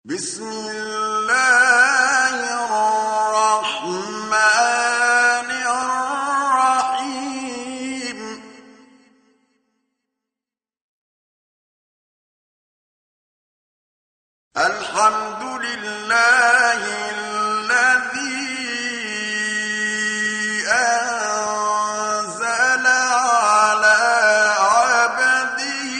بسم الله الرحمن الرحيم الحمد لله الذي أنزل على عبده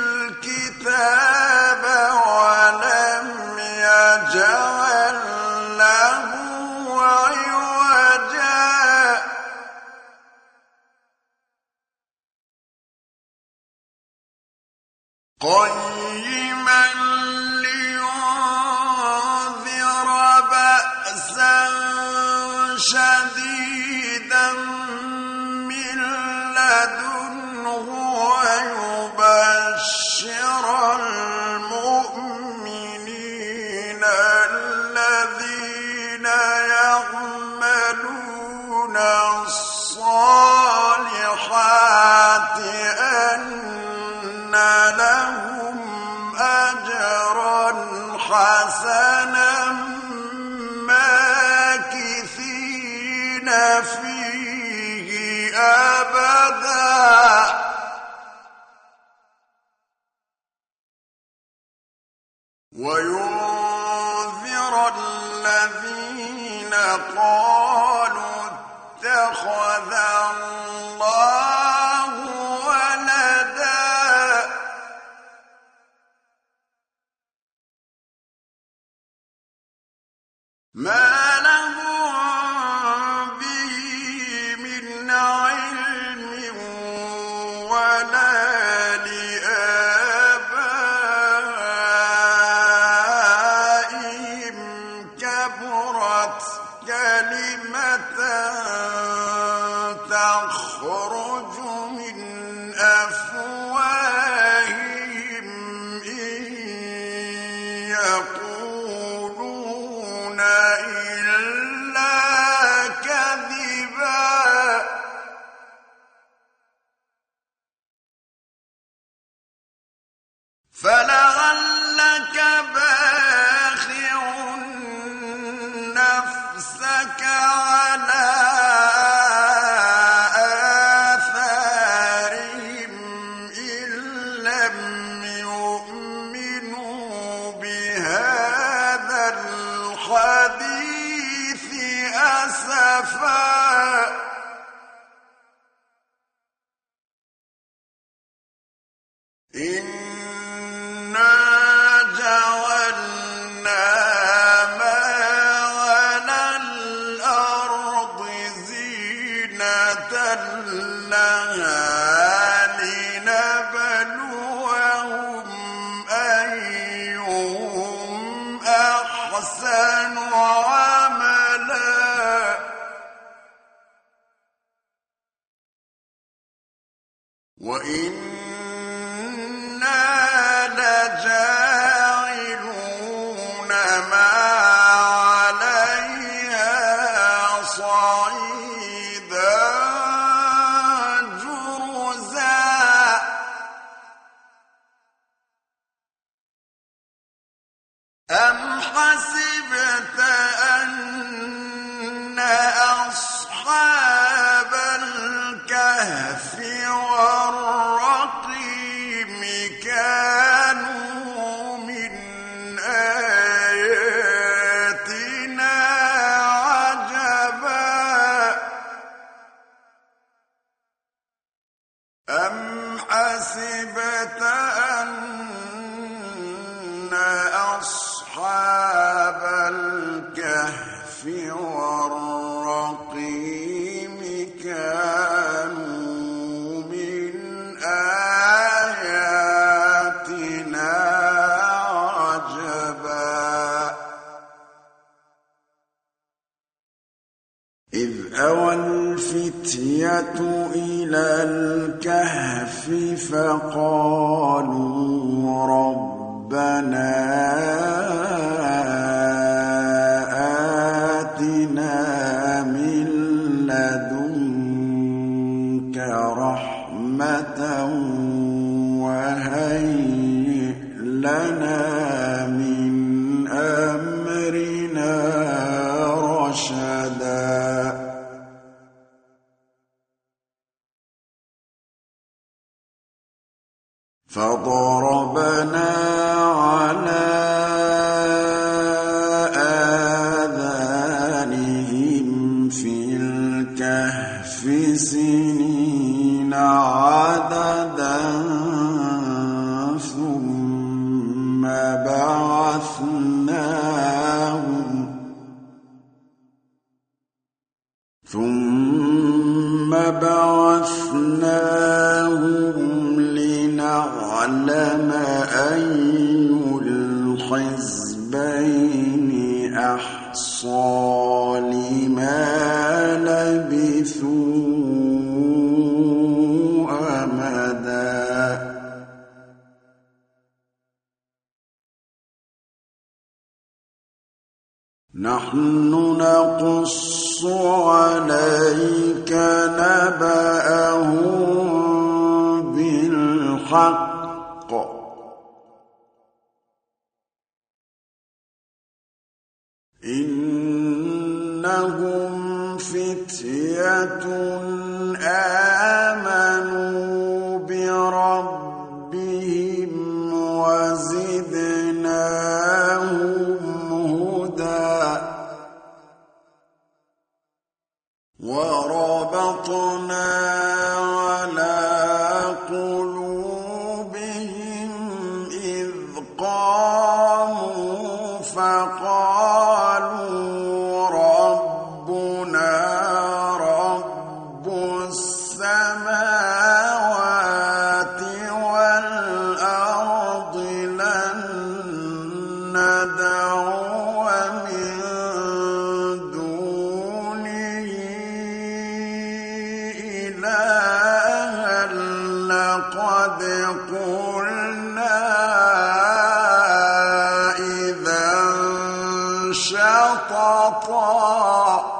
الكتاب ولم يجعل له عوجا قيما لينذر بأسا شديدا من لدنه ويبشر المؤمنين الذين يعملون الصالحات أن لهم أجرا حسنا ماكثين فيه أبدا وينذر الذين قالوا اتخذ الله ولدا ما لهم به من علم ولا لآبائهم كبرت كلمة تخرج من أفواههم إن يقولون إلا كذبا فلعلك باخع نفسك على آثارهم إن لم يؤمنوا بهذا الحديث أسفا إنا جعلنا ما على الأرض زينة لها لنبلوهم أيهم أحسن عملا وإنا لجاعلون ما عليها صعيدا جرزا أم حسبت أن أصحاب الكهف والرقيم كانوا من آياتنا عجبا أم حسبت أن أصحاب الكهف والرقيم كانوا من آياتنا عجبا إذ أوى الفتية إلى الكهف فقالوا ربنا آتنا من لدنك رحمة وهيئ لنا من فضربنا على آذانهم في الكهف سنين عددا ثم بعثناهم لنعلم أي الحزبين أحصى لما لبثوا أمدا نحن نقص عليك نبأهم بالحق إنهم فتية آمنوا بربهم وزدناهم هدى وربطنا على قلوبهم إذ قاموا فقالوا ربنا رب السماوات والأرض لن ندعو من دونه إلها لقد قلنا إذا شططا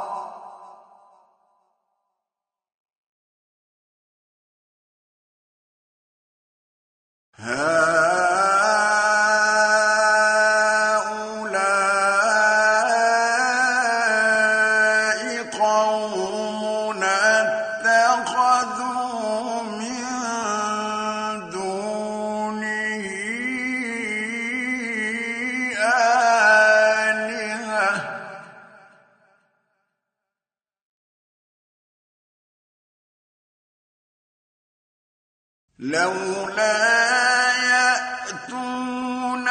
هؤلاء قومنا اتخذوا من دونه آلهة لولا يأتون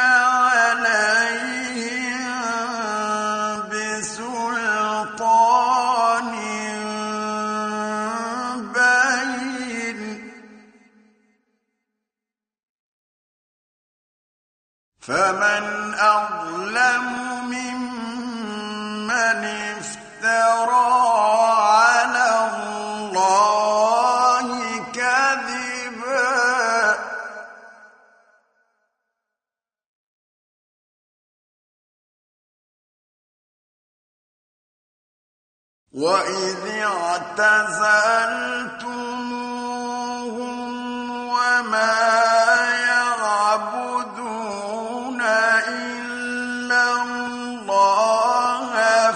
عليهم بسلطان بين فمن أظلم ممن افترى على الله كذبا وإذ اعتزلتموهم وما يعبدون إلا الله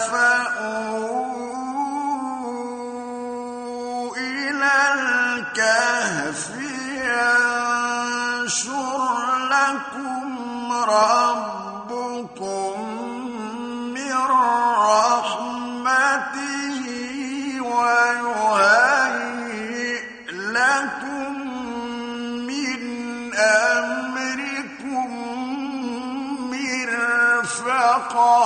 فأووا إلى الكهف ينشر لكم ربكم من رحمته ويهيئ لكم من أمركم مرفقا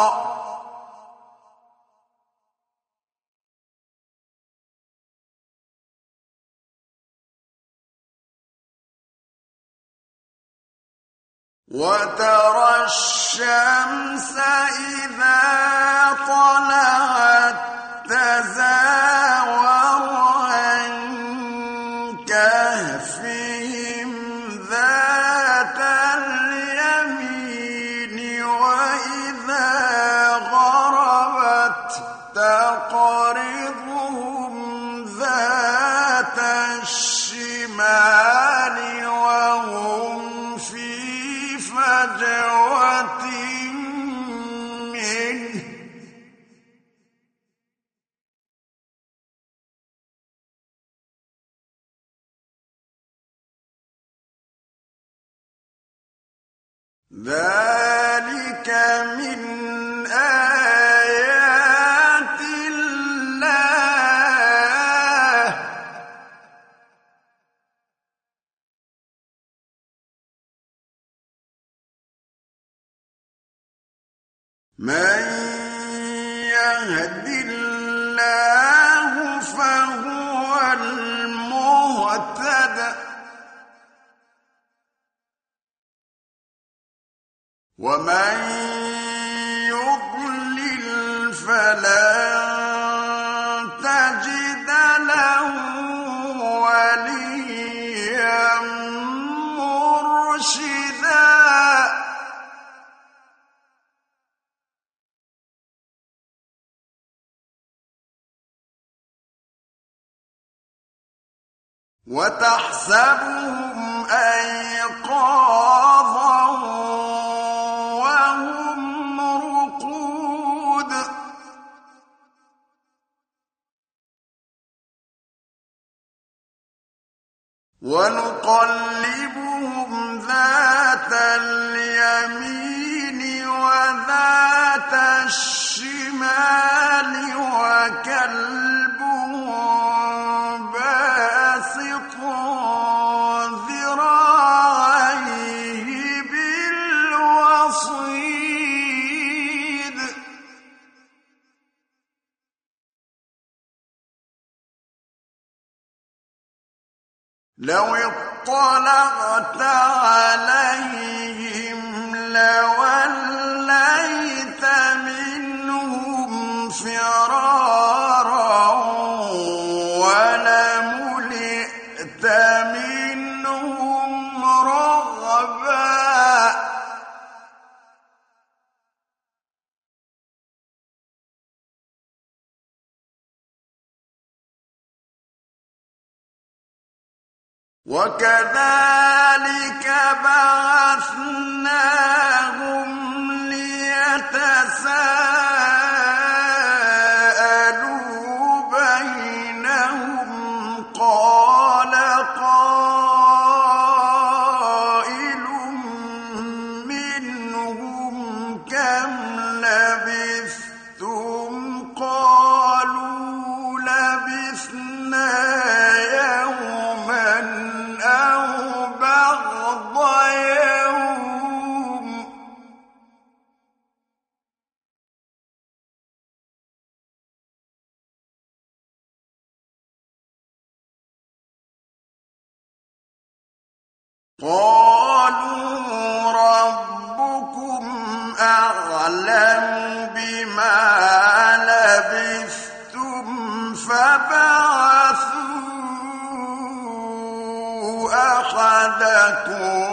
وترى الشمس إذا طلعت تزاور عن كهفهم ذات اليمين وإذا غربت تقرضهم ذات الشمال وهم في فجوة منه ذلك من آيات الله من يهد الله فهو المهتد ومن يضلل فلن تجد له وليا مرشدا وتحسبهم أيقاظا وهم رقود ونقلبهم ذات اليمين وذات الشمال وكلبهم باسط ذراعيه بالوصيد لو اطلعت عليهم لوليت منهم فرارا ولملئت منهم رعبا وكذلك بعثناهم ليتساءلوا بينهم قال قائل منهم كم لبثتم قالوا لبثنا يوما أو بعض يوم قالوا ربكم أعلم بما لبثتم فابعثوا أحدكم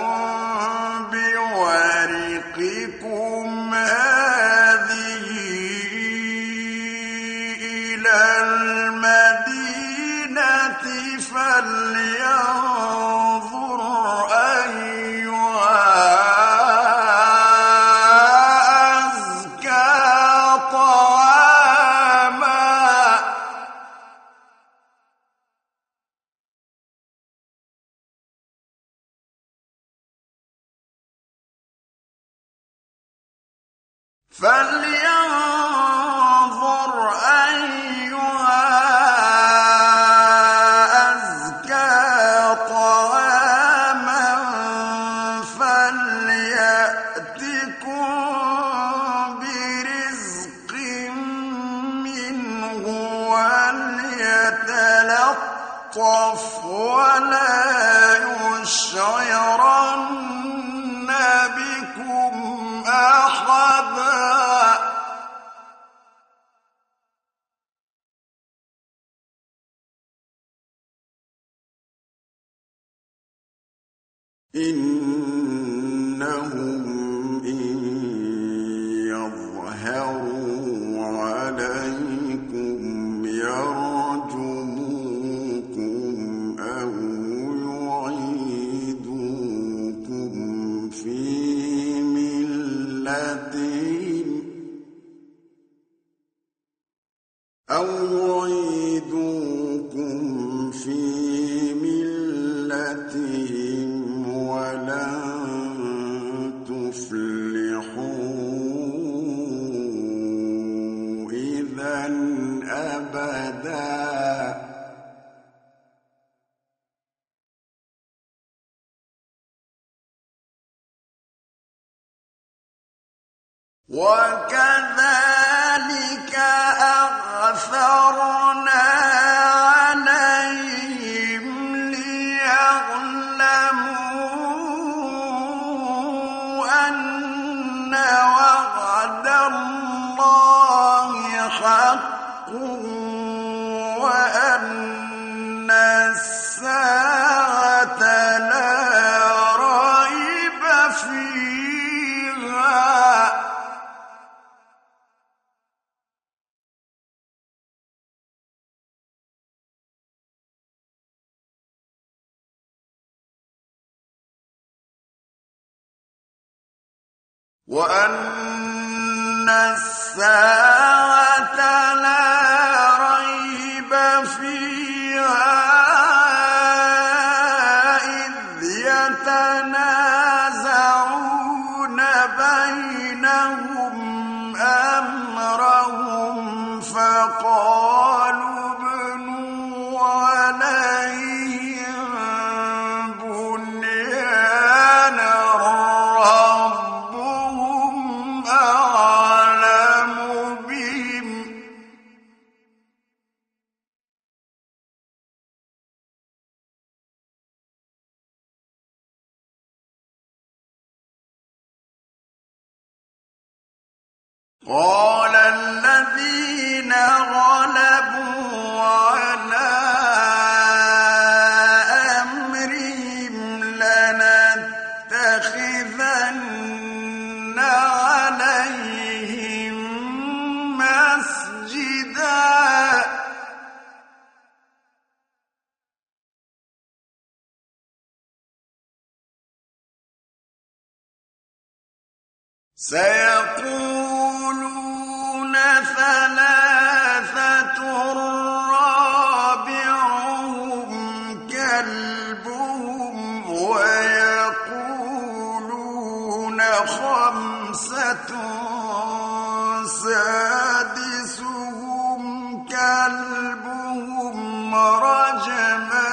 بورقكم هذه إلى المدينة فلينظر أيها أزكى طعاما فلينظر أيها أزكى طعاما فليأتكم برزق منه وليتلطف ولا يشعرن بكم أحدا إنهم إن يظهروا عليكم يرجموكم أو يعيدوكم في ملتهم ولن تفلحوا تفلحوا إذا أبدا. وكذلك أعثرنا عليهم ليعلموا أن وعد الله حق وأن الساعة لا ريب فيها. وأن الساعة لا ريب فيها إذ يتنازعون بينهم أمرهم فقالوا ابنوا عليهم بنيانا ربهم أعلم بهم. قال الذين غلبوا على أمرهم لنتخذن عليهم مسجدا. سيقولون ثلاثة رابعهم كلبهم ويقولون خمسة سادسهم كلبهم رجما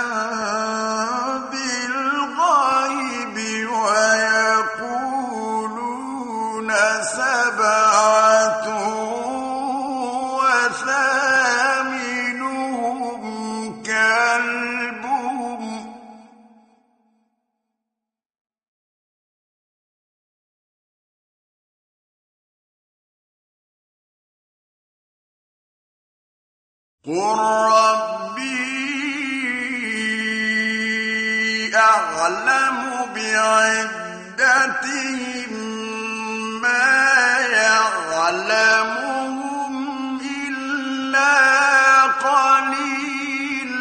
بالغيب ويقولون سبعة وثامنهم كلبهم قل ربي أعلم بعدتهم ما يعلمهم إلا قليل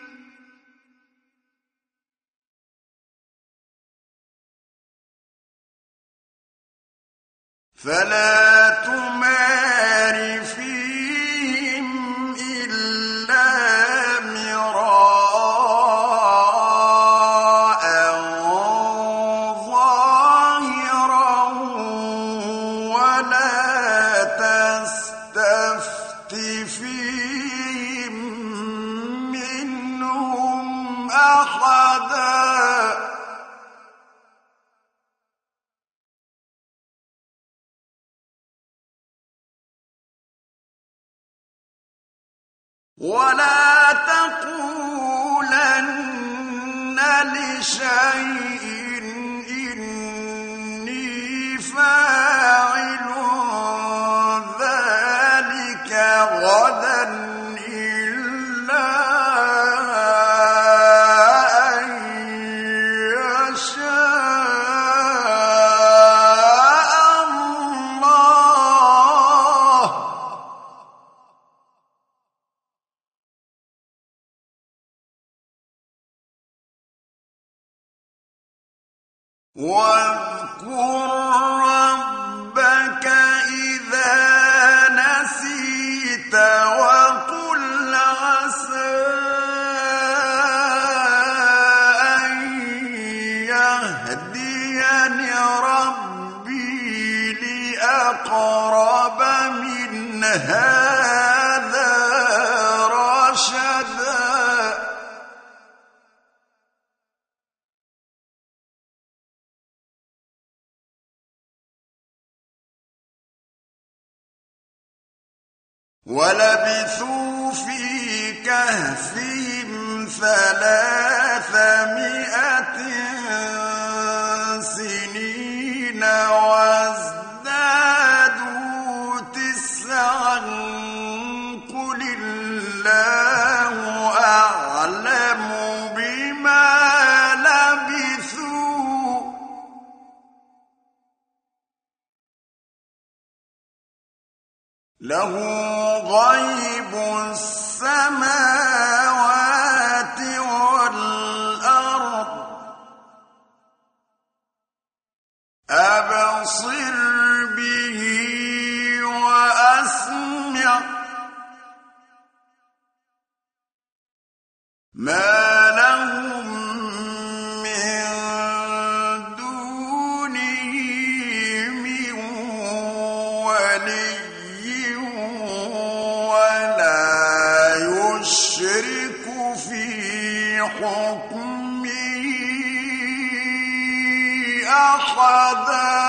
فلا تمار فيهم إلا مراء ظاهرا ولا تستفت فيهم منهم أحدا. ولا تقولن لشيء إني فاعل ذلك غدا إلا أن يشاء الله. واذكر ربك إذا نسيت وقل عسى أن يهديني ربي أقرب من هذا رشدا ولبثوا في كهفهم 300 سنين وازدادوا 9 قل الله أعلم بما لبثوا له غيب السماوات والأرض أبصر به وأسمع ما لهم من دونه من ولي ولا يشرك في حكمه أحدا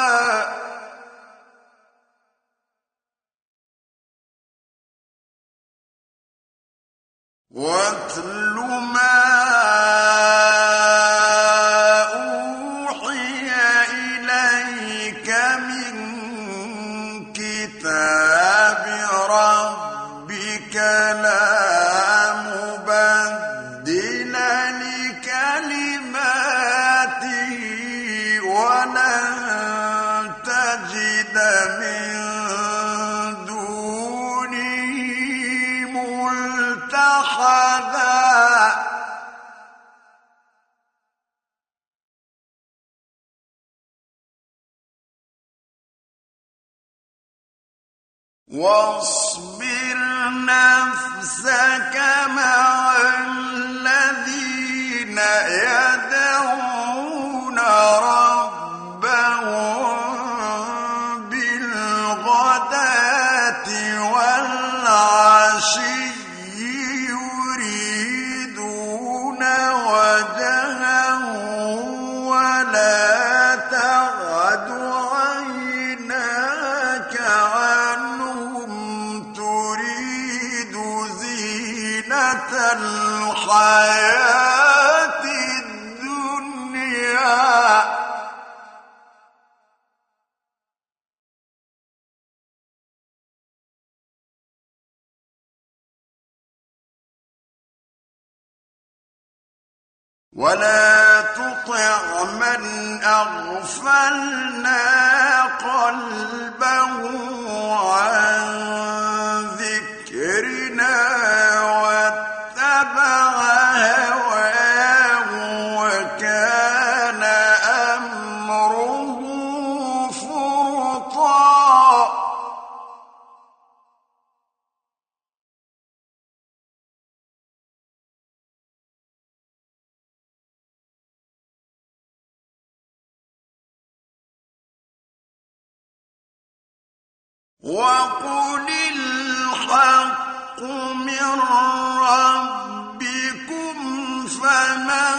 واتل ما أوحي إليك من كتاب ربك لا مبدل لكلماته ولن تجد من دونه ملتحدا واصبر نفسك مع الذين يدعون ربهم بالغداة والعشي يريدون وجهه ولا تعد عيناك عنهم تريد زينة الحياة الدنيا ولا تطع من أغفلنا قلبه عن ذكرنا واتبع هواه وكان أمره فرطا وقل الحق من ربكم فمن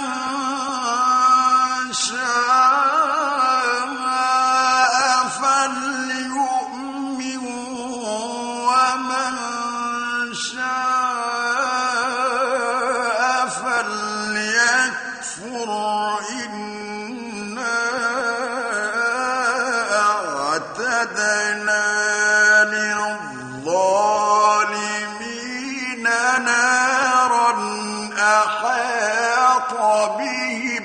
شاء فليؤمن ومن شاء فليكفر إنا أعتدنا للظالمين نارا أحاط بهم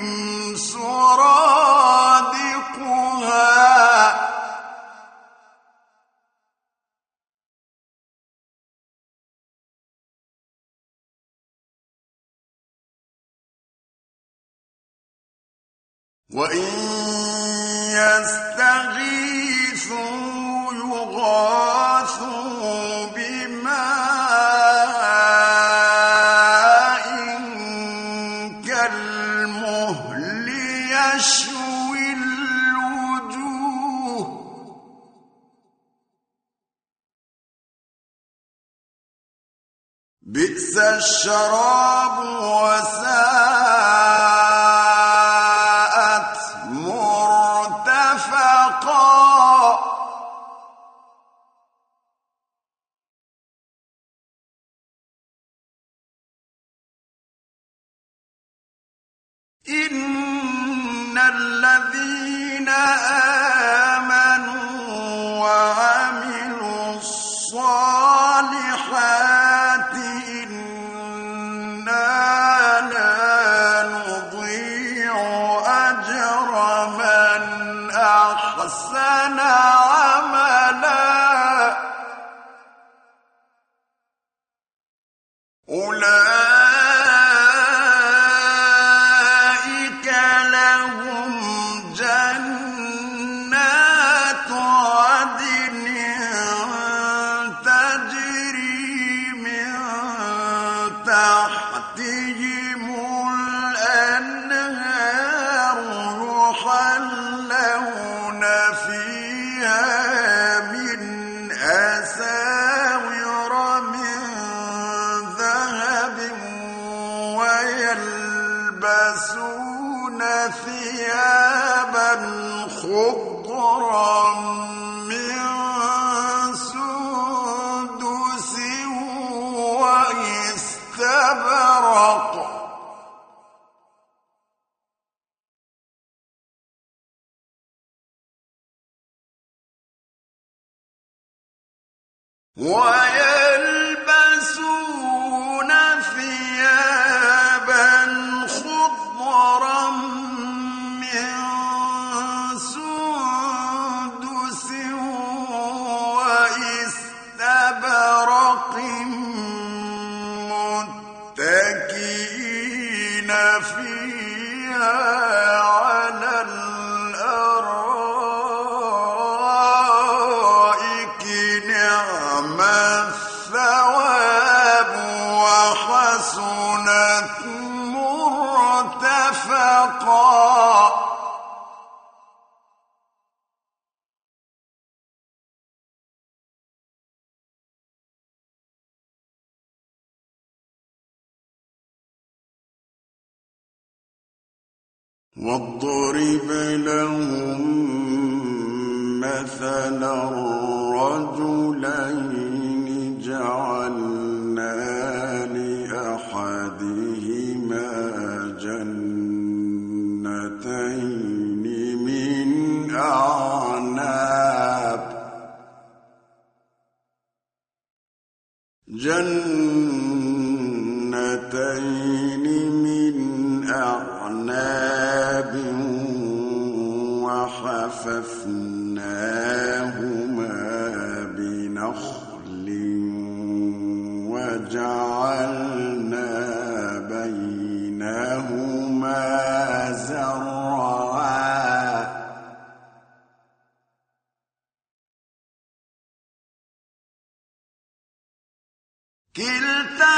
سرادقها وإن يستغيثوا يغاثوا بماء كالمهل يشوي الوجوه بئس الشراب وساءت مرتفقا إن الذين آمنوا وعملوا الصالحات إنا لا نضيع أجر من أحسن عملا أولئك لهم جنات عدن تجري من تحتهم الأنهار يحلون فيها من أساور من ذهب ويلبسون ثيابا خضرا من سندس واستبرق ويلبسون ثيابا خضرا من سندس واستبرق متكئين فيها على الأرائك نعم الثواب وحسنت مرتفقا واضرب لهم مثلا رجلين جعلنا لأحدهما جنتين من أعناب وحففناهما بنخل وجعلنا بينهما زرعا كلتا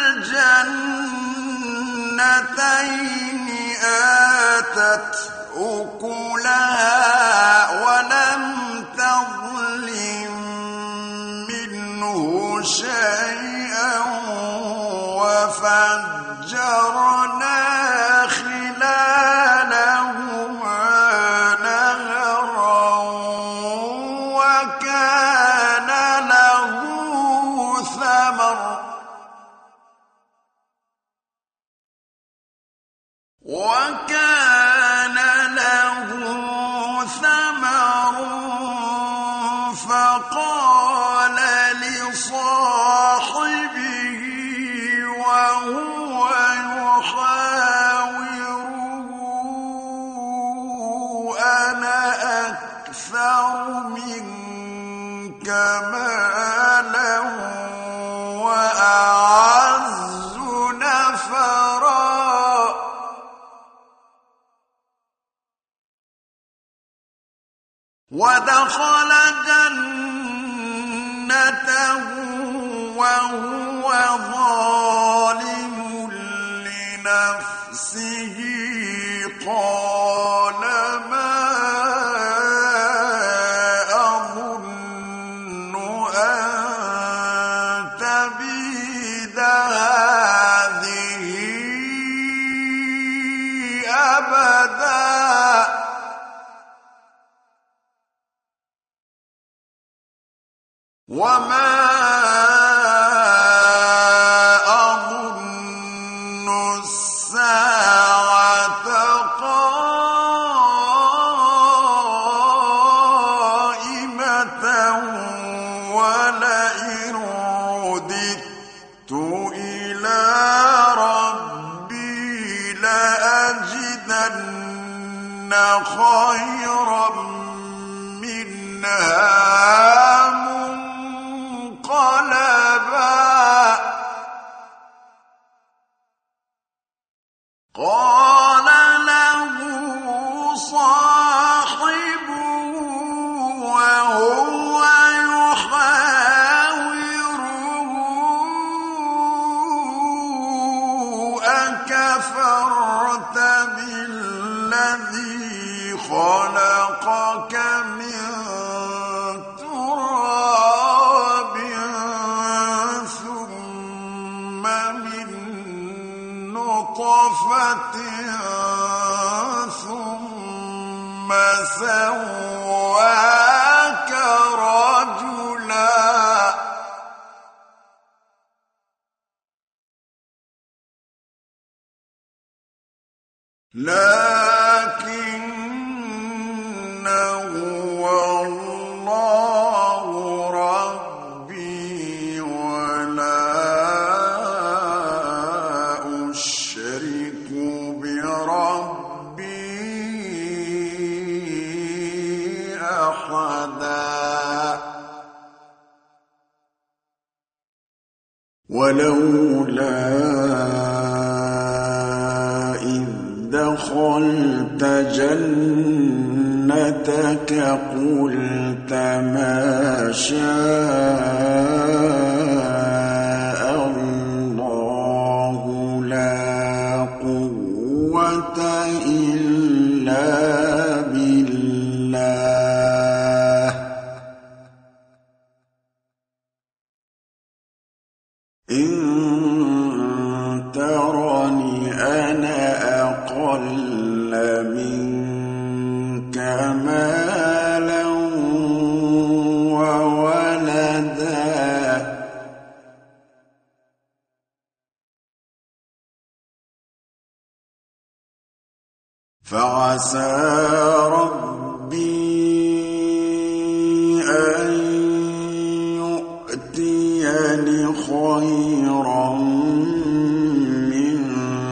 الجنتين آتت أكلها ولم تظلم منه شيئا وفجرنا خلالهما نهرا وكان له ثمر فقال لصاحبه وهو يحاوره أنا أكثر منك مالا وأعز نفرا ودخل جنته وهو ظالم لنفسه قال ما أظن وما أظن الساعة قائمة ولئن رددت إلى ربي لأجدن خيرا منها قال له صاحبه وهو يحاوره أكفرت بالذي خلقك من تراب ثم من نطفة ثم سواك رجلا لكن هو الله ربي ولا أشرك بربي أحدا ولولا إذ دخلت جنتك قلت ما شاء الله لا قوة إلا بالله إن ترني أنا أقل منك مالا وولدا فعسى ربي أن يؤتيني خيرا من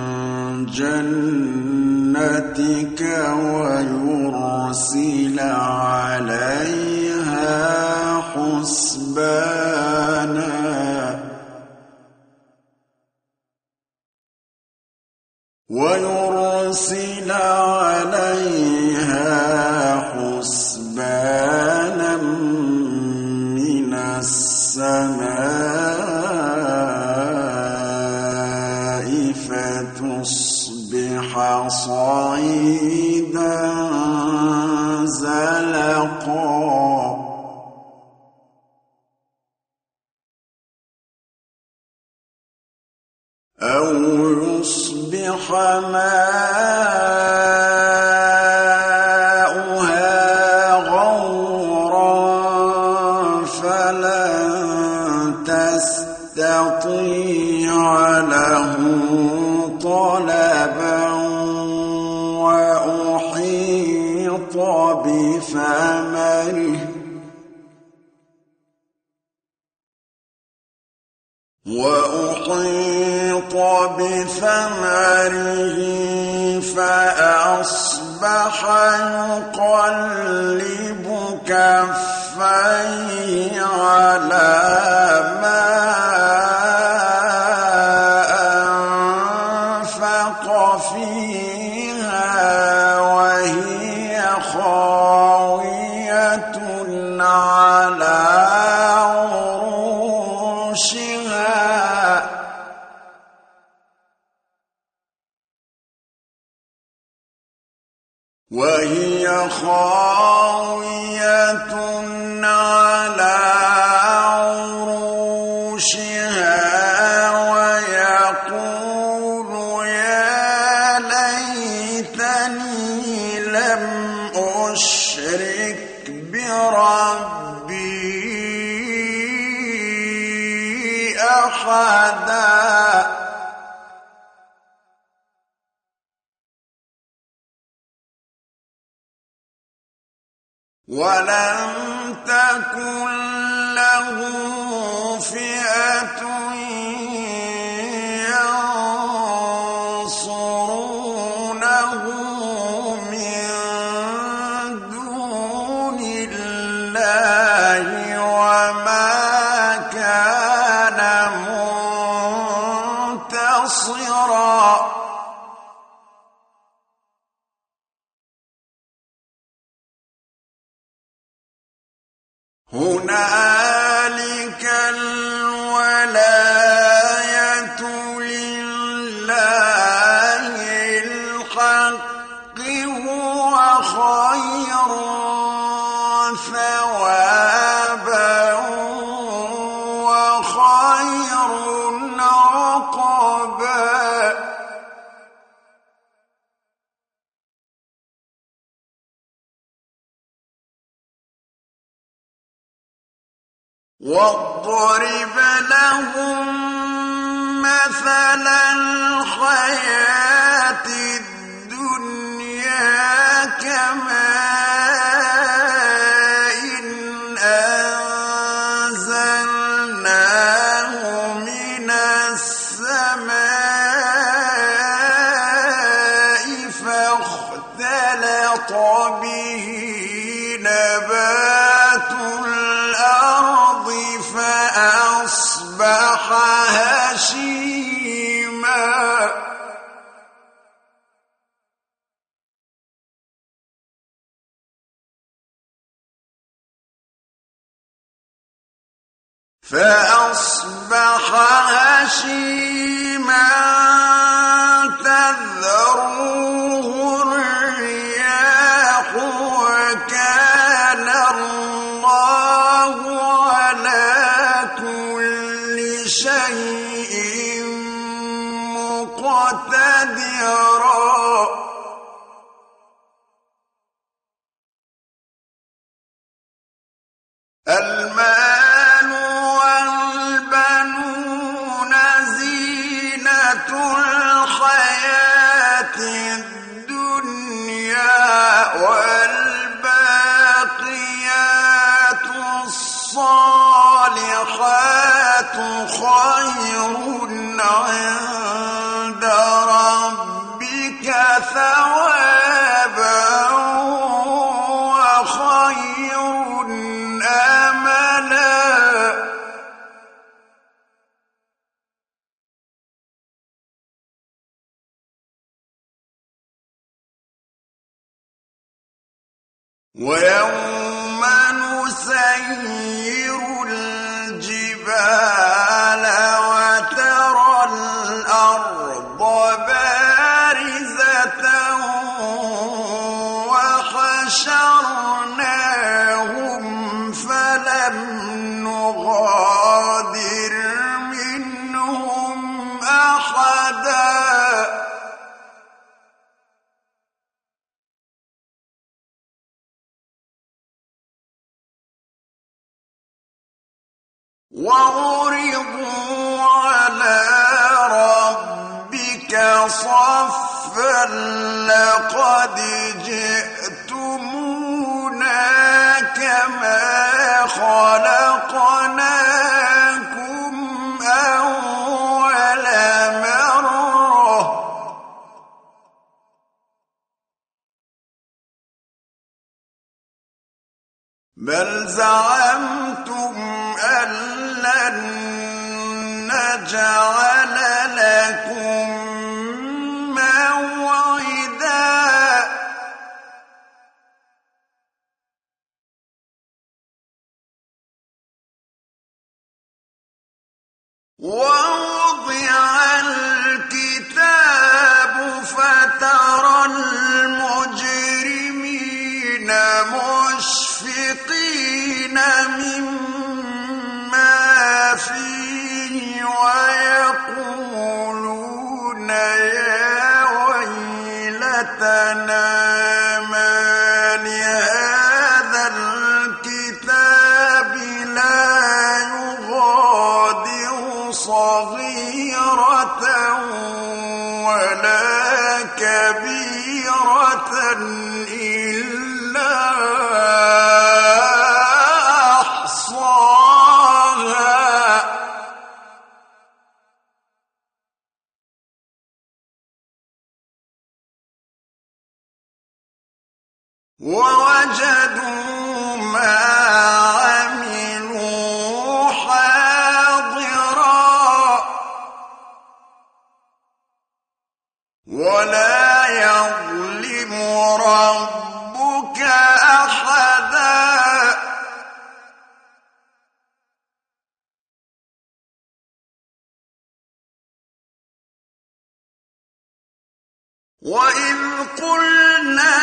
جنتك ويرسل عليها حسبانا ويرسل عليها حسبانا من السماء فتصبح صعيدا زلقا أو يصبح ماؤها غورا فلن تستطيع له طلبا وأحيط بثمره فأصبح يقلب كفيه على ما أنفق فيها وهي خاوية على عروشها ويقول يا ليتني لم أشرك بربي أحدا ولم تكن له فئة ينصرونه من دون الله وما كان منتصرا هنالك الولاية لله الحق هو خير ثوابا وخير عقبا واضرب لهم مثل الحياة الدنيا كماء أنزلناه من السماء فاختلط به نبات الأرض فأصبح هشيما تذروه الرياح وكان الله على كل شيء مقتدرا المال والبنون زينة الحياة الدنيا والباقيات الصالحات خير عند ربك ثوابا وخير أملا ويوم نسير الجبال وترى الأرض بارزة وحشرناهم فلم نغادر منهم أحدا وعرضوا على ربك صفا لقد جئتمونا كما خلقناكم أول مرة بل زعمتم أن لن نجعل لكم موعدا ووضع الكتاب فترى المجرمين مشفقين مما فيه ويقولون يا ويلتنا ما لهذا الكتاب لا يغادر صغيرة ووجدوا ما عملوا حاضرا ولا يظلم ربك أحدا وإذ قلنا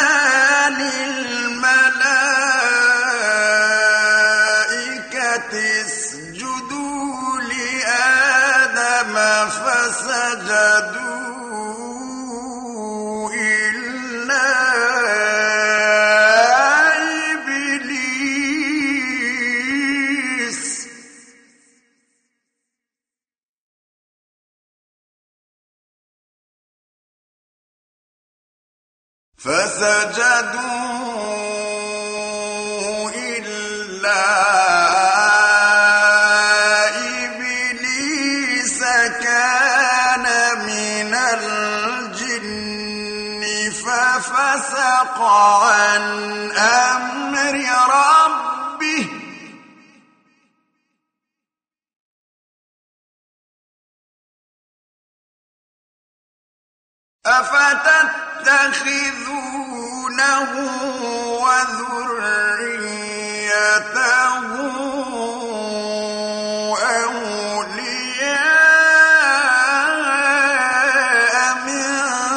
للملائكة اسجدوا لآدم فسجدوا إلا إبليس كان من الجن ففسق عن أمر ربه أفتتخذونه وذريته أولياء من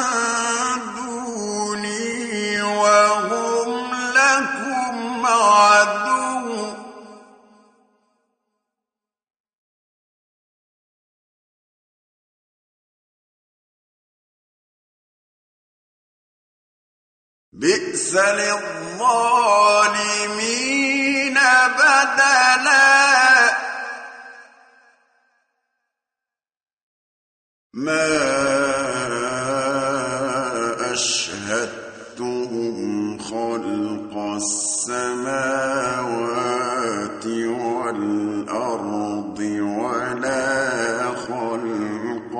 دوني وهم لكم عدو بئس للظالمين بدلا ما أشهدتهم خلق السماوات والأرض ولا خلق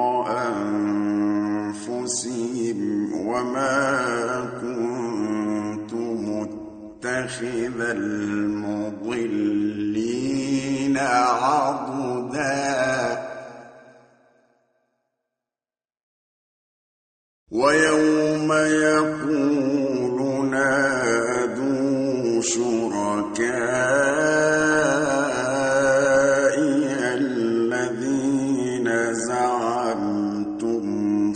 أنفسهم وما كنت متخذ المضلين عضدا ويوم يقول نادوا شركائي الذين زعمتم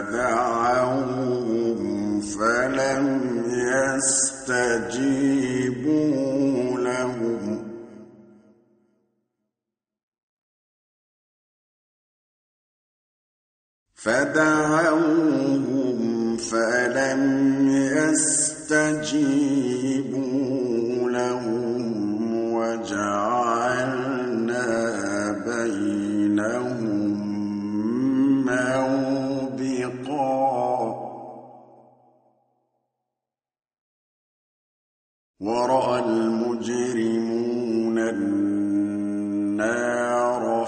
فدعوهم فلم يستجيبوا لهم وجعلنا بينهم موبقا ورأى المجرمون النار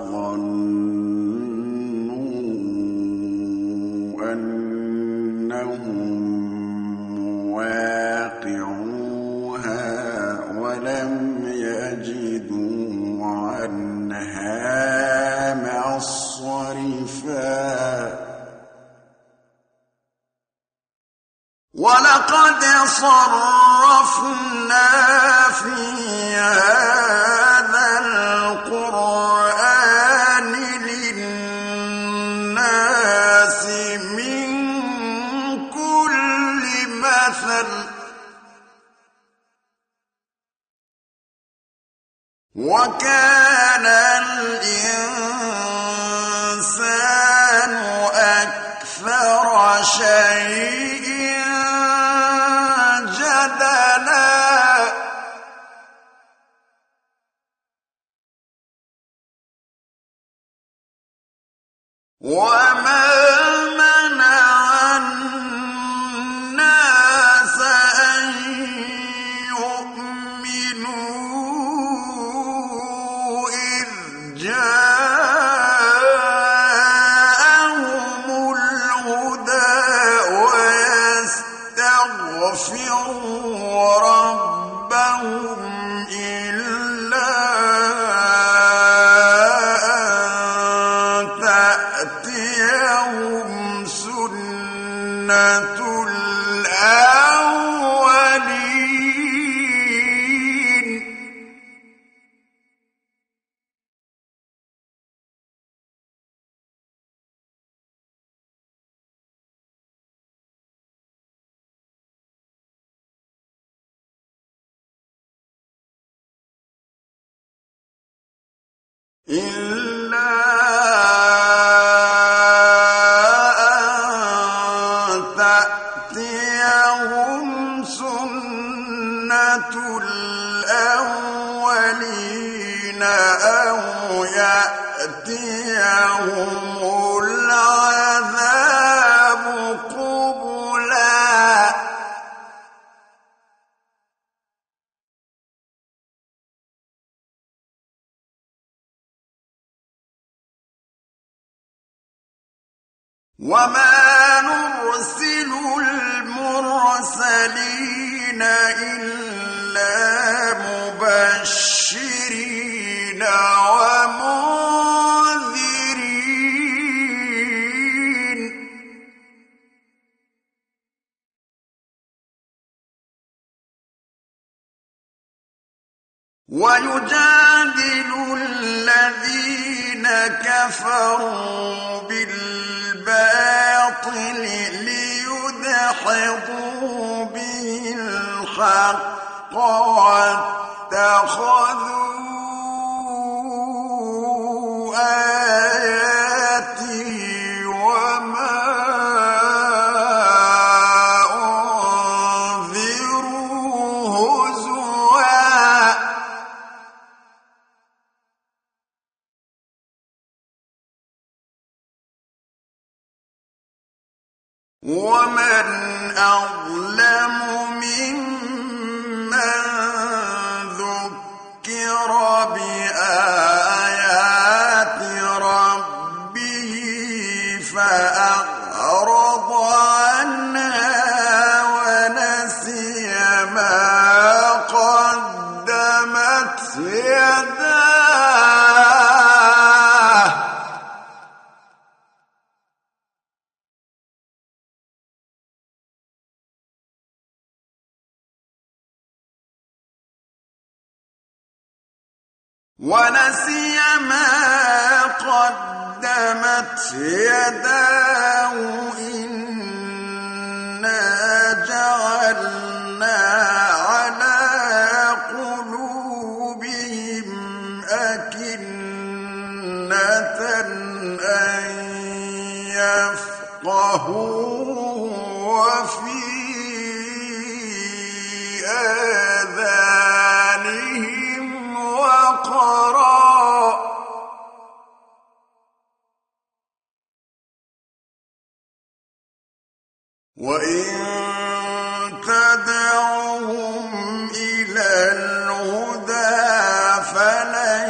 فظنوا أنهم مواقعوها ولم يجدوا عنها مصرفا ولقد صرفنا في هذا القرآن للناس من كل مثل وكان الإنسان أكثر شيء جدلا وما منع الناس أن يؤمنوا إذ جاءهم الهدى ويستغفروا إلا أن تأتيهم سنة الأولين أو يأتيهم العذاب قبلا وما نرسل المرسلين إلا مبشرين ومنذرين ويجادل الذين كفروا بالباطل ليدحضوا به الحق واتخذوا آياتي وما أنذروا هزوا ومن أظلم ممن ذكر بآيات ربه فأعرض عنها ونسي ما قدمت يداه ونسي ما قدمت يداه إنا جعلنا على قلوبهم أكنة أن يفقهوا وفي آذانهم وقرا وإن تدعوهم إلى الهدى فلن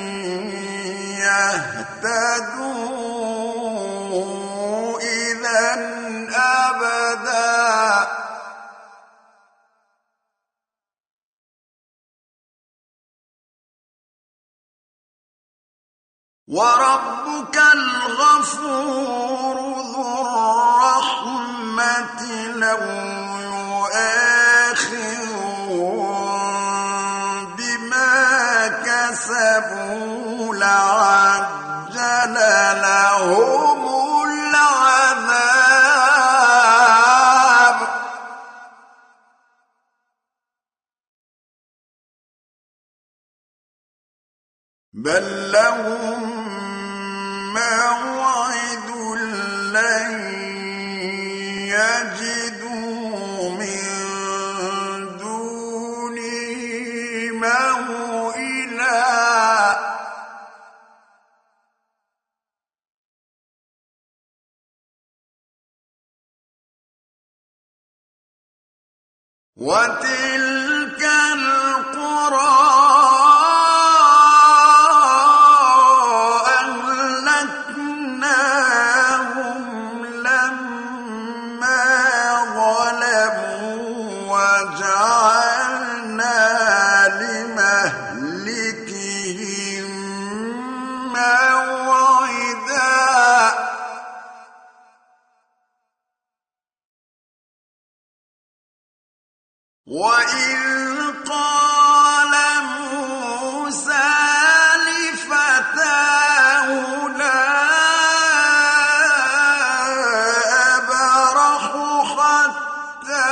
يهتدوا إذا أبدا وربك الغفور ذو الرحمة لو يؤاخذهم بما كسبوا لعجل لهم العذاب بل لهم موعد لن يجدوا من دونه موئلا وتلك القرى وإذ قال موسى لفتاه لا أبرح حتى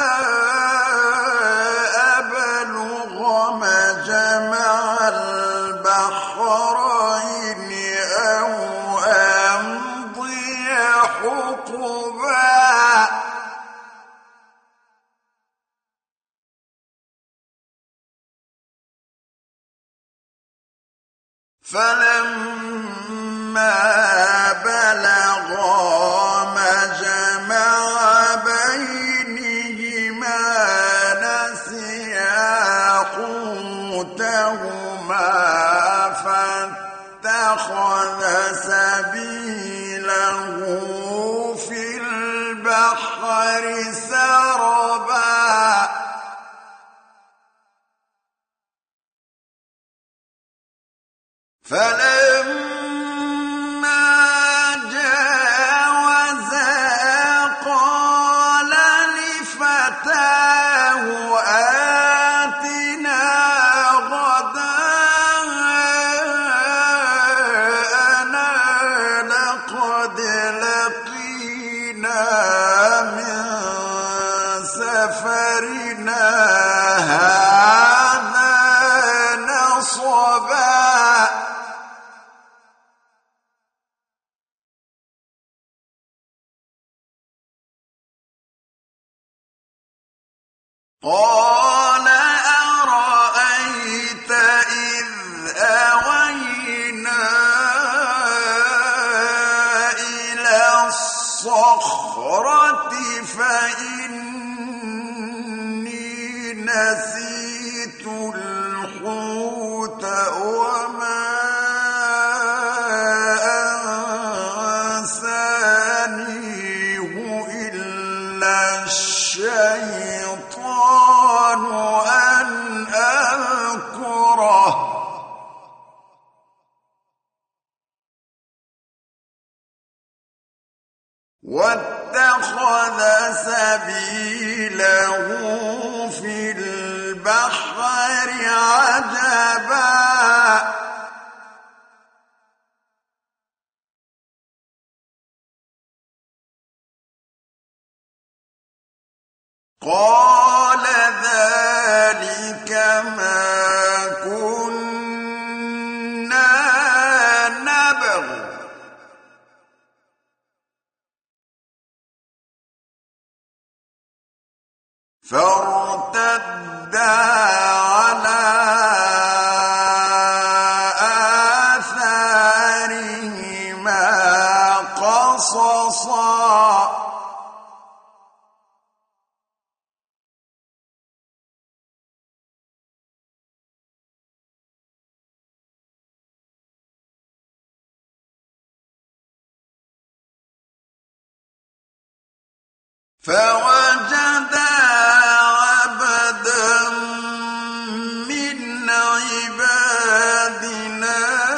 أبلغ مجمع البحرين فلما بلغا مجمع بينهما نسيا حوتهما فاتخذ سبيله في البحر سربا فلما جاوزا قال لفتاه آتنا غداءنا لقد لقينا من سفرنا هذا نصبا قال أرأيت إذ أوينا إلى الصخرة فإني نسيت الحوت وما أنسانيه إلا الشيطان أن أذكره واتخذ سبيله في البحر عجبا قال ذلك ما كنا نبغ فارتدا على آثارهما قصصا فوجدا عبدا من عبادنا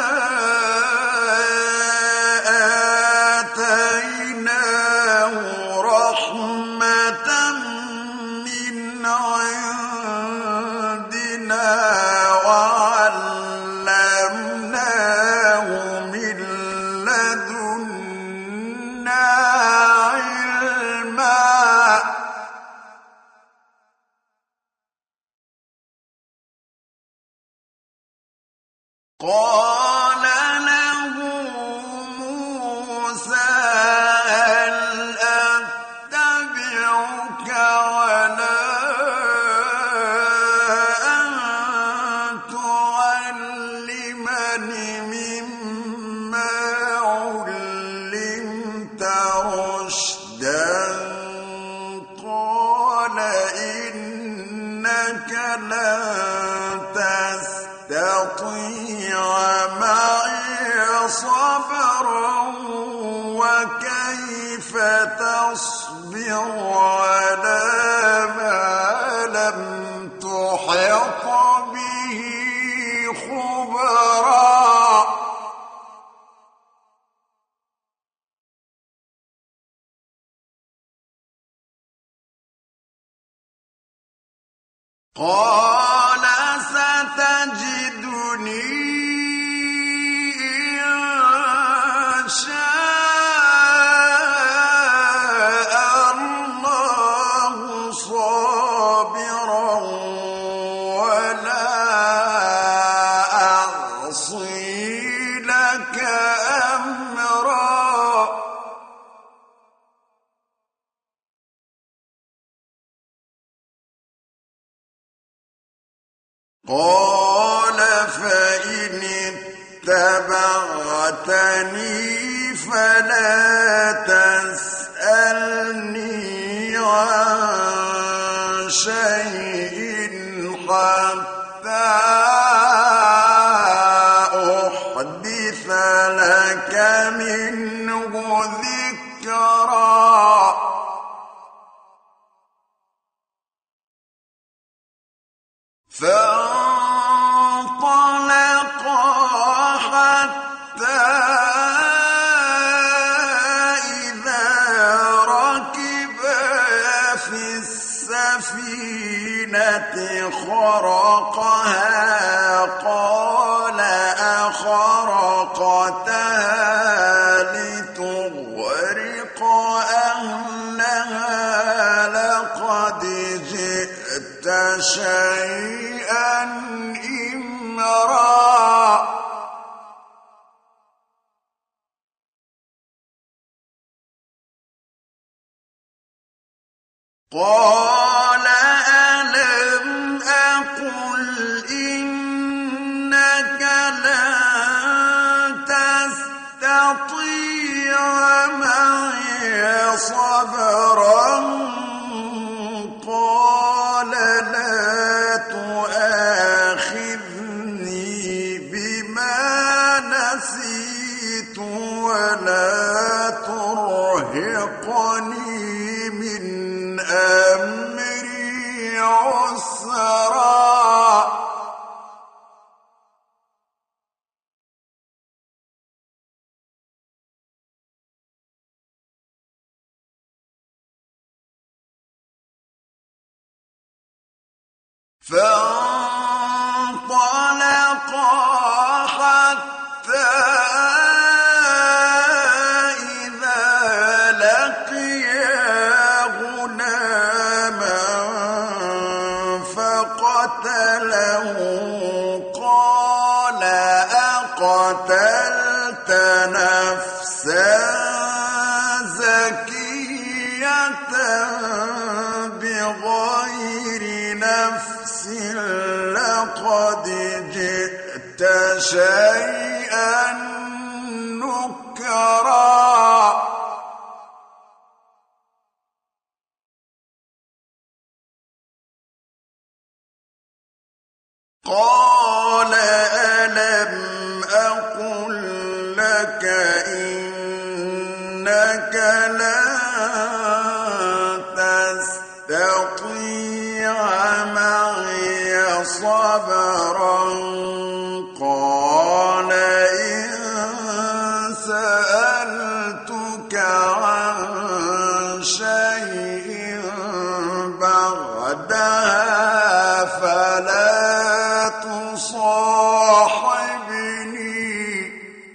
آتيناه رحمة من عندنا وعلمناه من لدنا قال له موسى هل أتبعك على أن تعلمني مما علمت رشدا قال إنك لن تستطيع معي صبرا وكيف تصبر على ما لم تحط به خبرا قال ستجدني إن شاء الله صابرا ولا أعصي لك أمرا قال فإن اتبعتني فلا تسألني عن شيء حتى أحدث لك منه ذكرا. فانطلقا حتى إذا ركبا في السفينة خرقها قال أخرقتها لتغرق أهلها لقد جئت شيئا إمرا. قال ألم أقل إنك لن تستطيع معي صبرا. قال لا تؤاخذني بما نسيت ولا ترهقني من أمري عسرا. فانطلقا حتى إذا لقيا غلاما فقتله قال أقتلت نفسا زكية بغير نفس لقد جئت شيئا نكرا. قال ألم أقل لك إنك لن تستطيع معي صبرا. قال إن سألتك عن شيء بعدها فلا تصاحبني.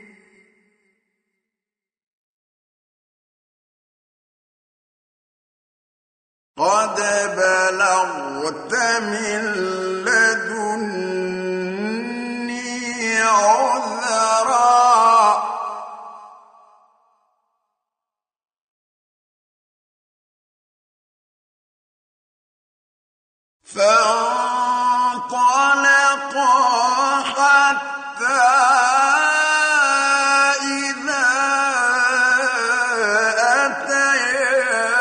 قد بلغت من لدني عذرا. فانطلقا حتى إذا أتيا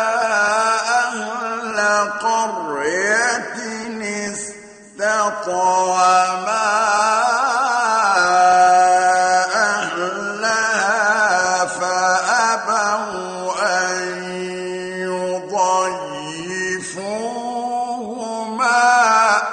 أهل قرية استطعما أهلها فأبوا أن يضيفوهما.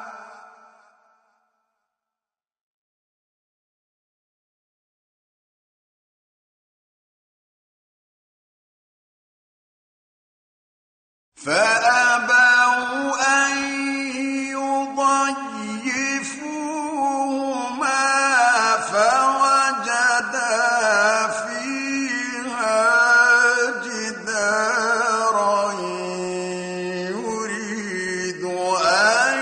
فأبوا أن يضيفوهما فوجدا فيها جدارا يريد أن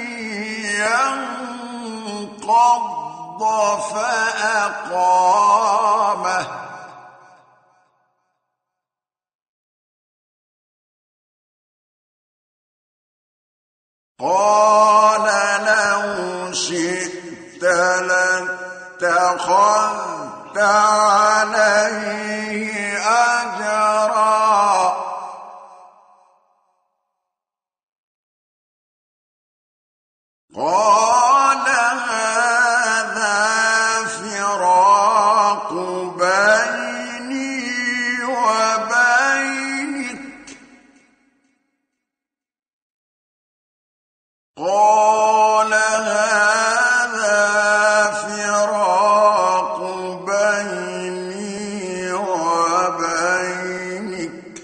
ينقض فأقامه. قال لو شئت لاتخذت اتخذت عليه أجرا قال هذا فراق بيني وبينك قال هذا فراق بيني وبينك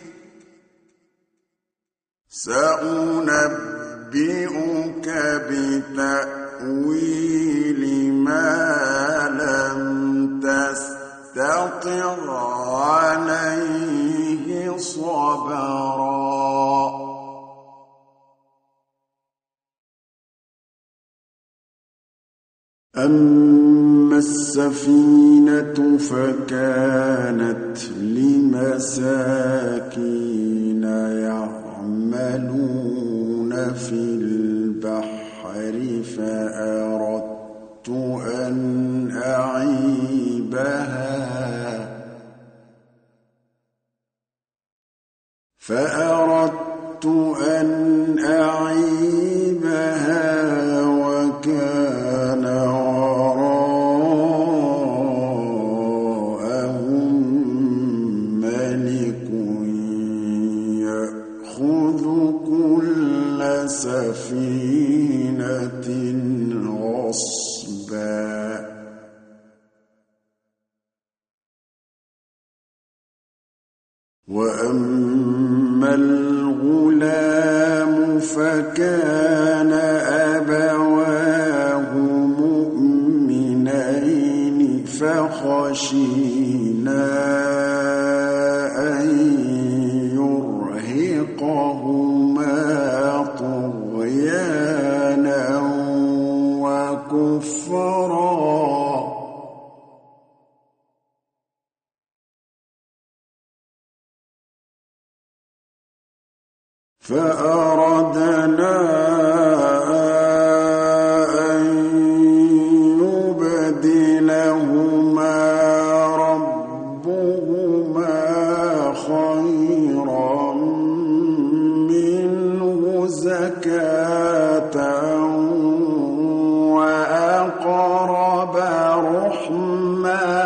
سأنبئك بتأويل ما لم تستطع عليه صبرا أما السفينة فكانت لمساكين يعملون في البحر فأردت أن أعيبها وكان وراءهم ملك يأخذ كل سفينة غصبا وأما الغلام فكان أبواه مؤمنين فخشينا أن يرهقهما طغيانا وكفرا فأردنا أن يبدلهما ربهما خيرا منه زكاة وأقرب رحما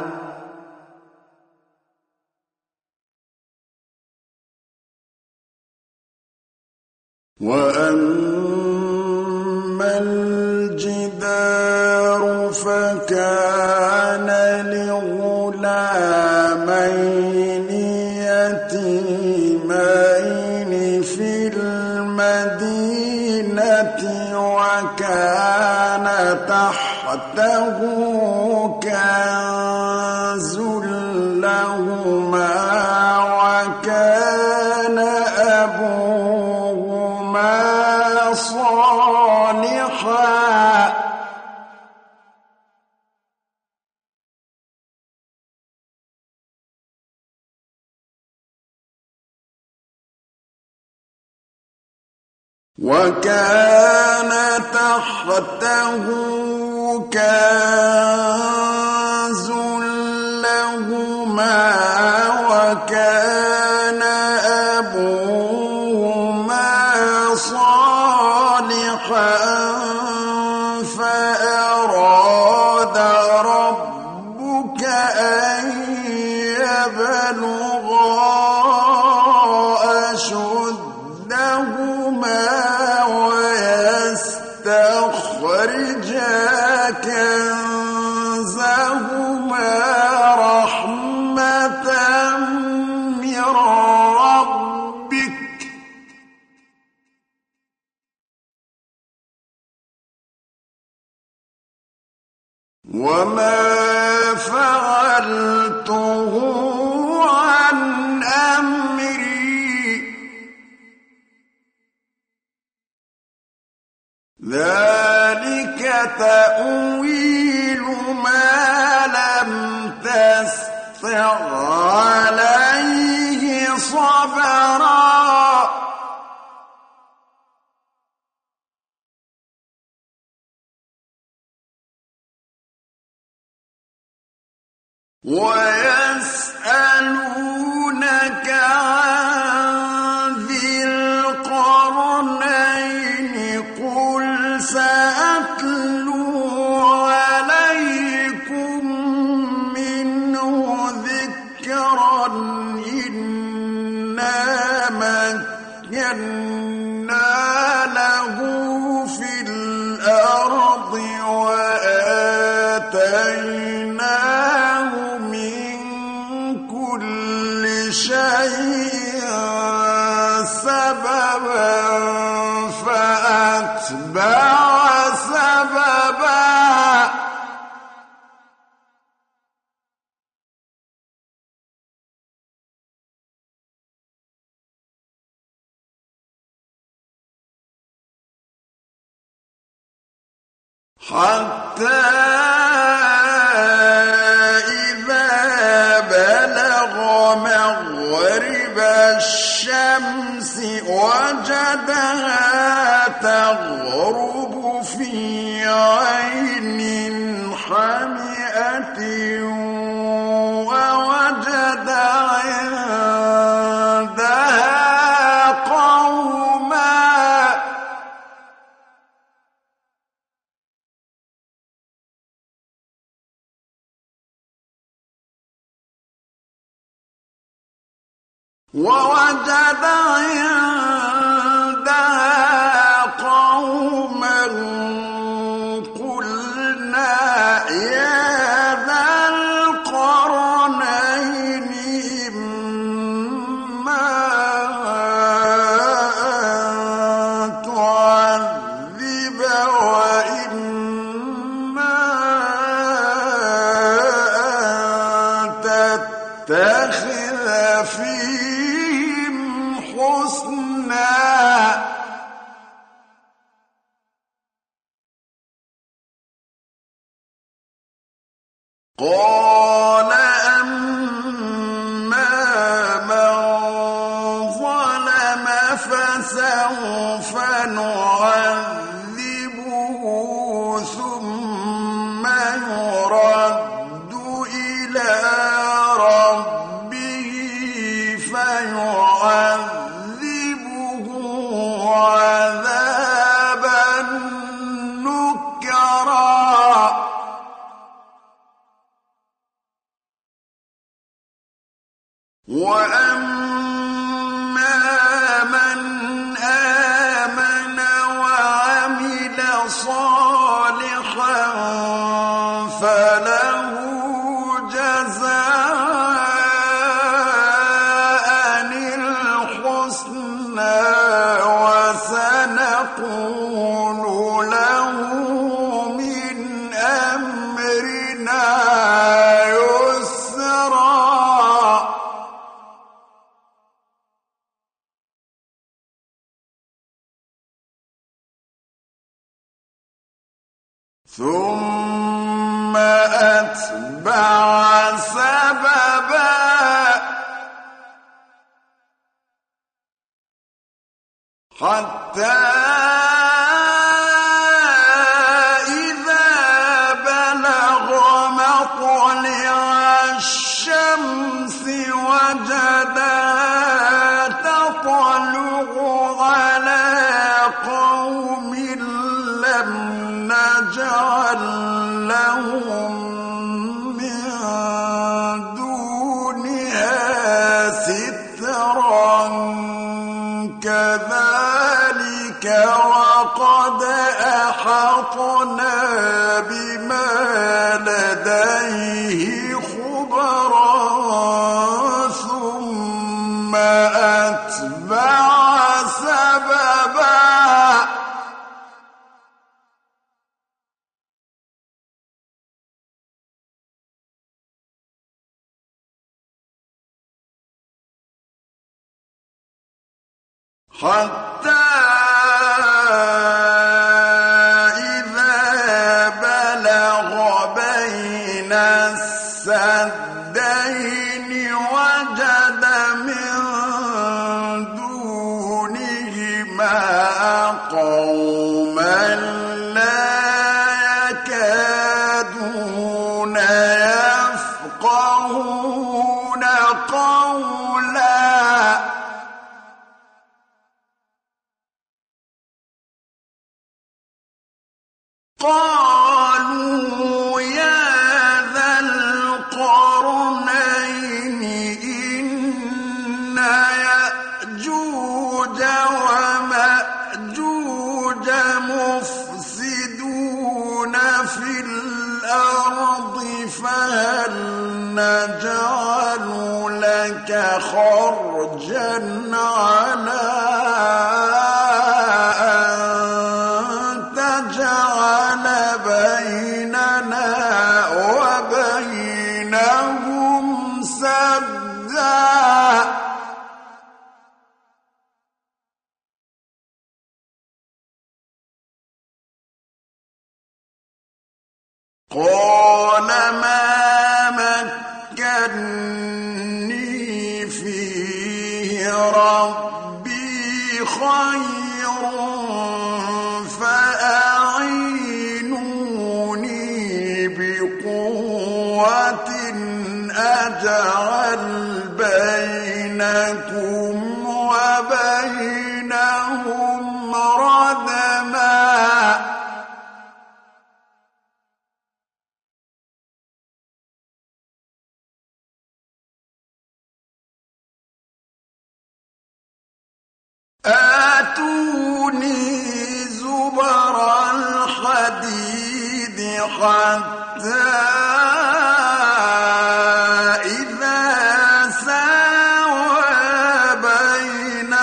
وأما الجدار فكان لغلامين يتيمين في المدينة وكان تحته كنز لهما وكان أبوهما صالحا وكان تحته كنز لهما وكان أبوهما صالحا فأراد ربك أن يبلغا أشدهما ويستخرجا كنزهما رحمة من ربك وما فعلته عن أمري ذلك تأويل ما لم تستطع عليه صبرا ويسألونك عن ذي القرنين قل سأتلو عليكم منه ذكرا إنا مكنا له في الأرض وآتيناه من كل شيء سببا فأتبع سببا حتى إذا بلغ مغرب الشمس وجدها تغرب في عين حمئة ووجد عندها قوما قلنا يا ذا القرنين إما أن تعذب وإما أن تتخذ فيهم حسنا قال أما من ظلم فسوف نعذبه ثم يرد إلى ربه فيعذبه عذابا نكرا وأما من آمن وعمل صالحا فله جزاء الحسنى وسنقول له من أمرنا يسرا ثم أتبع سببا حتى إذا بلغ مطلع الشمس وجدها تطلع على قوم لم نجعل لهم من دونها سترا كذلك وقد أحطنا بما لديه خبرا ثم أتبع سببا حتى إذا بلغ بين السدين وجد من دونهما قوما لا يكادون يفقهون فهل نجعل لك خرجا على أن تجعل بيننا وبينهم سدا قال ما مكني فيه ربي خير فأعينوني بقوة أجعل بينكم وبينهم ردما آتوني زبر الحديد حتى إذا ساوى بين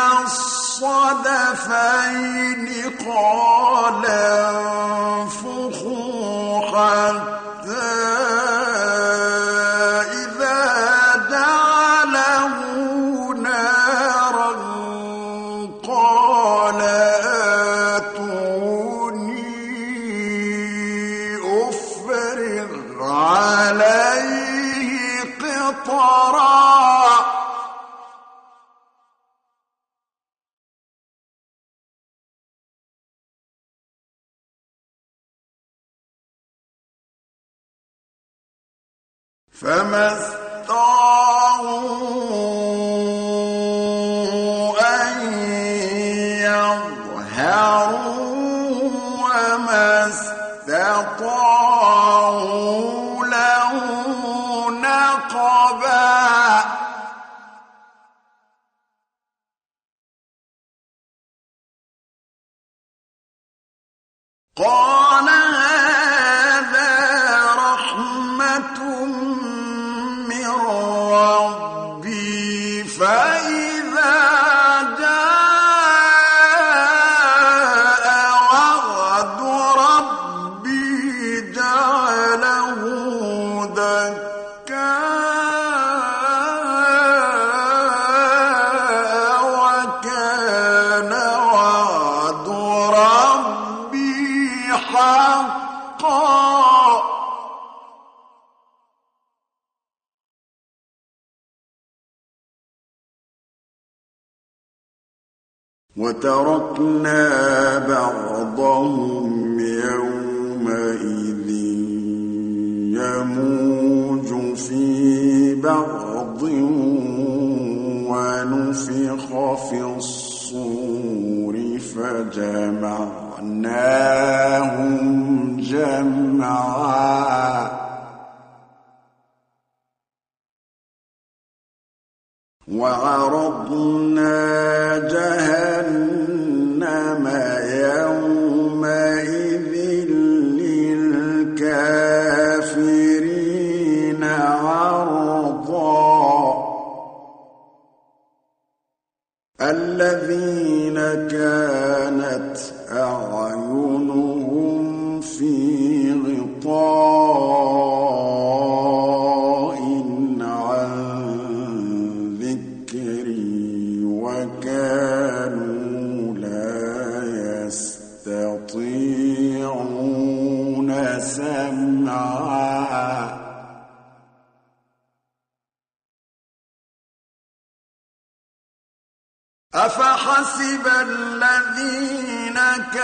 الصدفين قال انفخوا حتى إذا جعله نارا قال آتوني أفرغ عليه قطرا فما استطاعوا أن يظهروا وما استطاعوا له نقبا قال هذا رحمة من ربي فإذا جاء وعد ربي جعله دكا وكان وعد ربي حقا وتركنا بعضهم يومئذ يموج في بعض ونفخ في الصور فجمعناهم جمعا وعرضنا جهنم يومئذ للكافرين عرضا الذين كانت أعينهم في غطاء عن ذكري وكانوا لا يستطيعون سمعا أفحسب الذين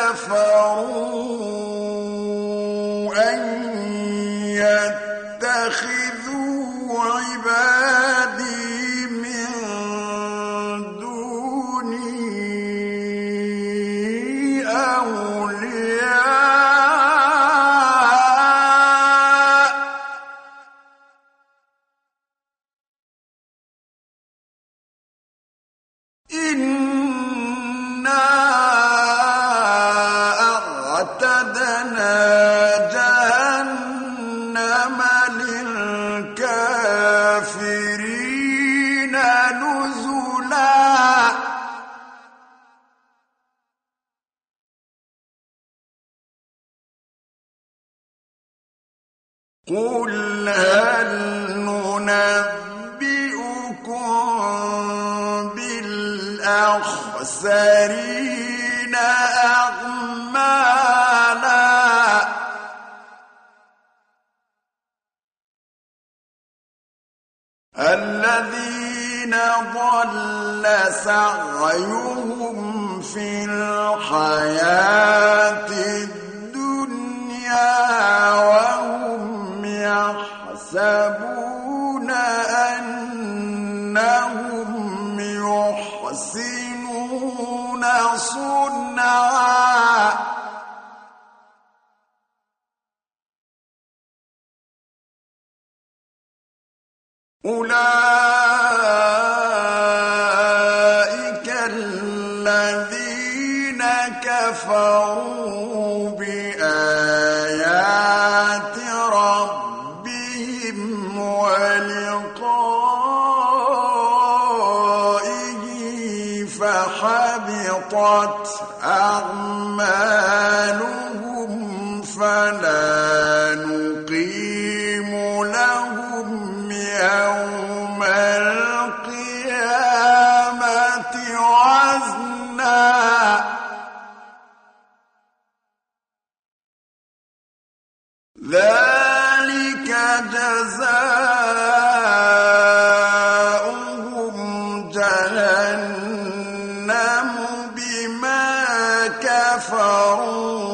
كفروا أن يتخذوا عبادي من دوني أولياء إنا أعتدنا جهنم قل هل ننبئكم بالأخسرين أعمالا الذين ضل سعيهم في الحياة الدنيا وهم يحسبون أنهم يحسنون صنعا أولئك الذين كفروا بآيات ربهم ولقائه فحبطت أعمالهم فلا نقيم لهم يوم القيامة وزنا ذلك جزاؤهم جهنم بما كفروا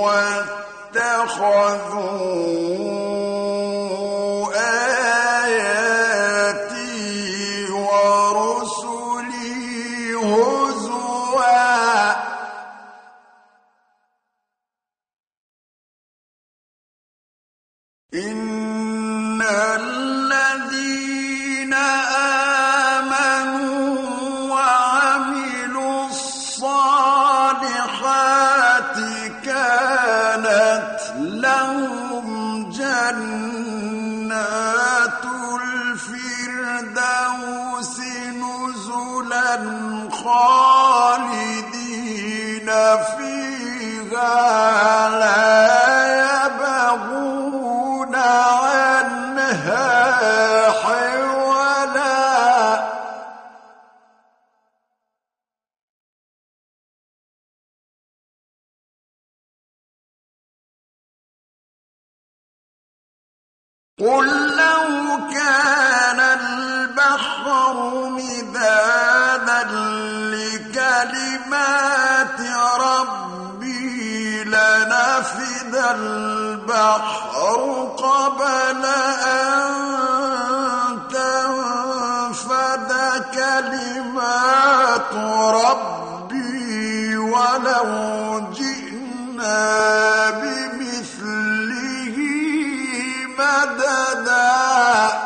واتخذوا إن الذين آمنوا وعملوا الصالحات كانت لهم جنات الفردوس نزلا خالدين فيها لا يبغون عنها حولا قل لو كان البحر مدادا لكلمات ربي لنفد البحر قبل أن تنفد كلمات ربي ولو جئنا بمثله مددا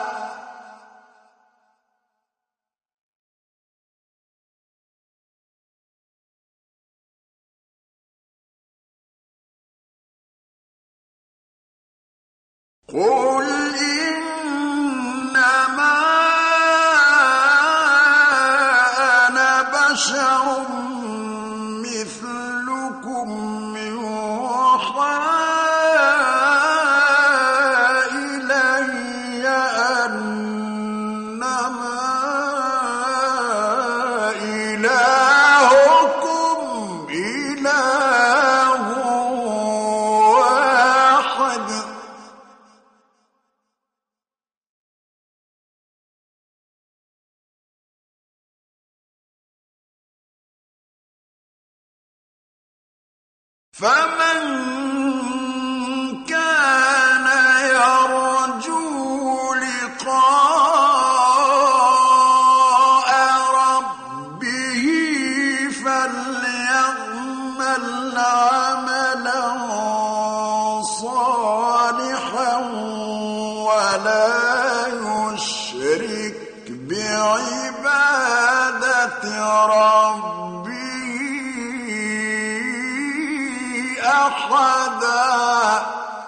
قل إنما أنا بشر مثلكم يوحى إلي أنما إلهكم إله واحد فمن كان يرجو لقاء ربه فليعمل عملا صالحا ولا يشرك بعبادة ربه أحدا.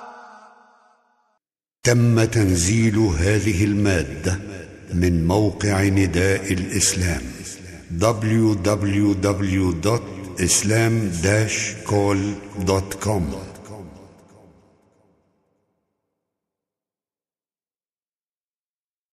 تم تنزيل هذه المادة من موقع نداء الإسلام www.islam-call.com